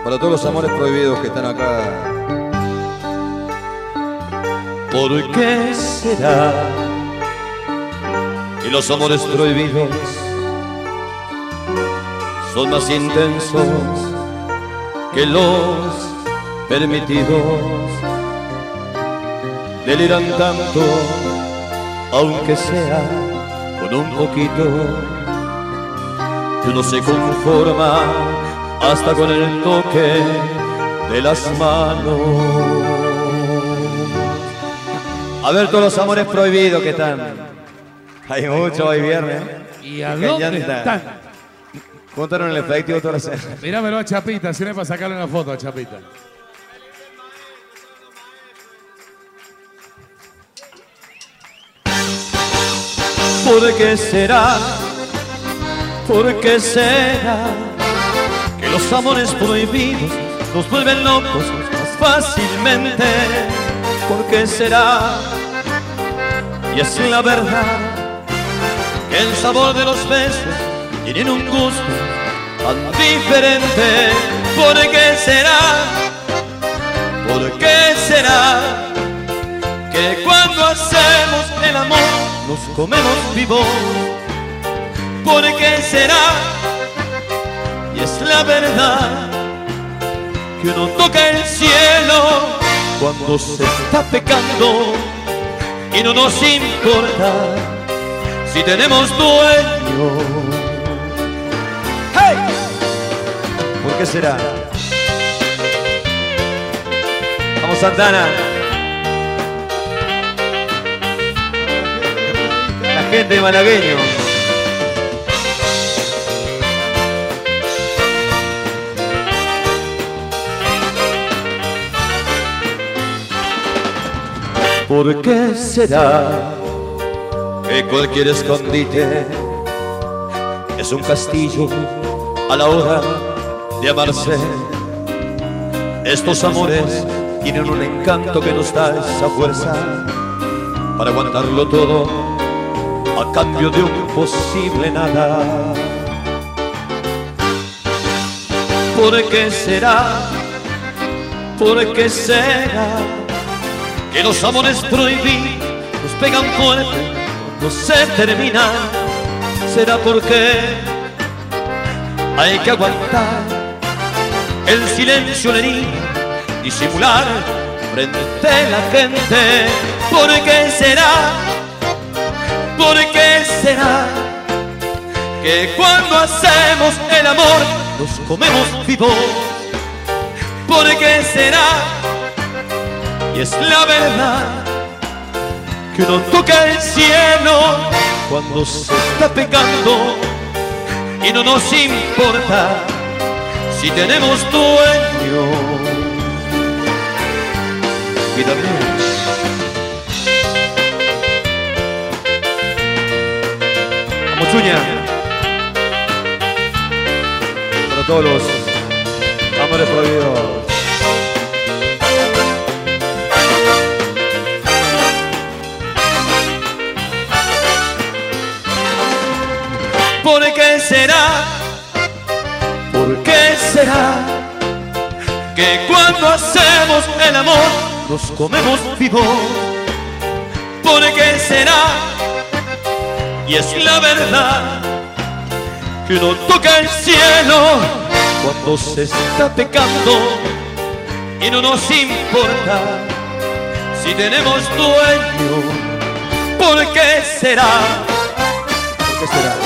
Para todos los amores prohibidos que están acá. ¿Por qué será que los amores prohibidos son más intensos que los permitidos? Deliran tanto, aunque sea con un poquito, que uno se conforma hasta con el toque de las manos. A ver todos los amores prohibidos que están. Hay mucho hoy viernes. ¿Y a dónde están? Contaron el efectivo toda la semana. Mirámelo a Chapita, sirve para sacarle una foto a Chapita. ¿Por qué será? ¿Por qué será que los amores prohibidos nos vuelven locos más fácilmente? ¿Por qué será? Y es la verdad que el sabor de los besos tiene un gusto tan diferente. ¿Por qué será? ¿Por qué será que cuando hacemos el amor nos comemos vivos? ¿Por qué será? Y es la verdad que uno toca el cielo cuando se está pecando y no nos importa si tenemos dueño. ¡Hey! ¿Por qué será? Vamos, Santana. La gente de malagueño. ¿Por qué será que cualquier escondite es un castillo a la hora de amarse? Estos amores tienen un encanto que nos da esa fuerza para aguantarlo todo a cambio de un posible nada. ¿Por qué será? ¿Por qué será que los amores prohibidos nos pegan fuerte, no se terminan? ¿Será porque hay que aguantar el silencio de niño, disimular frente a la gente? ¿Por qué será? ¿Por qué será que cuando hacemos el amor nos comemos vivos? ¿Por qué será? Y es la verdad que uno toca el cielo cuando se está pecando y no nos importa si tenemos dueño. Y también vamos, Chuña, Para todos los amores prohibidos. ¿por qué será? ¿Por qué será que cuando hacemos el amor nos comemos vivos? ¿Por qué será? Y es la verdad que uno toca el cielo cuando se está pecando y no nos importa si tenemos dueño. ¿Por qué será? ¿Por qué será?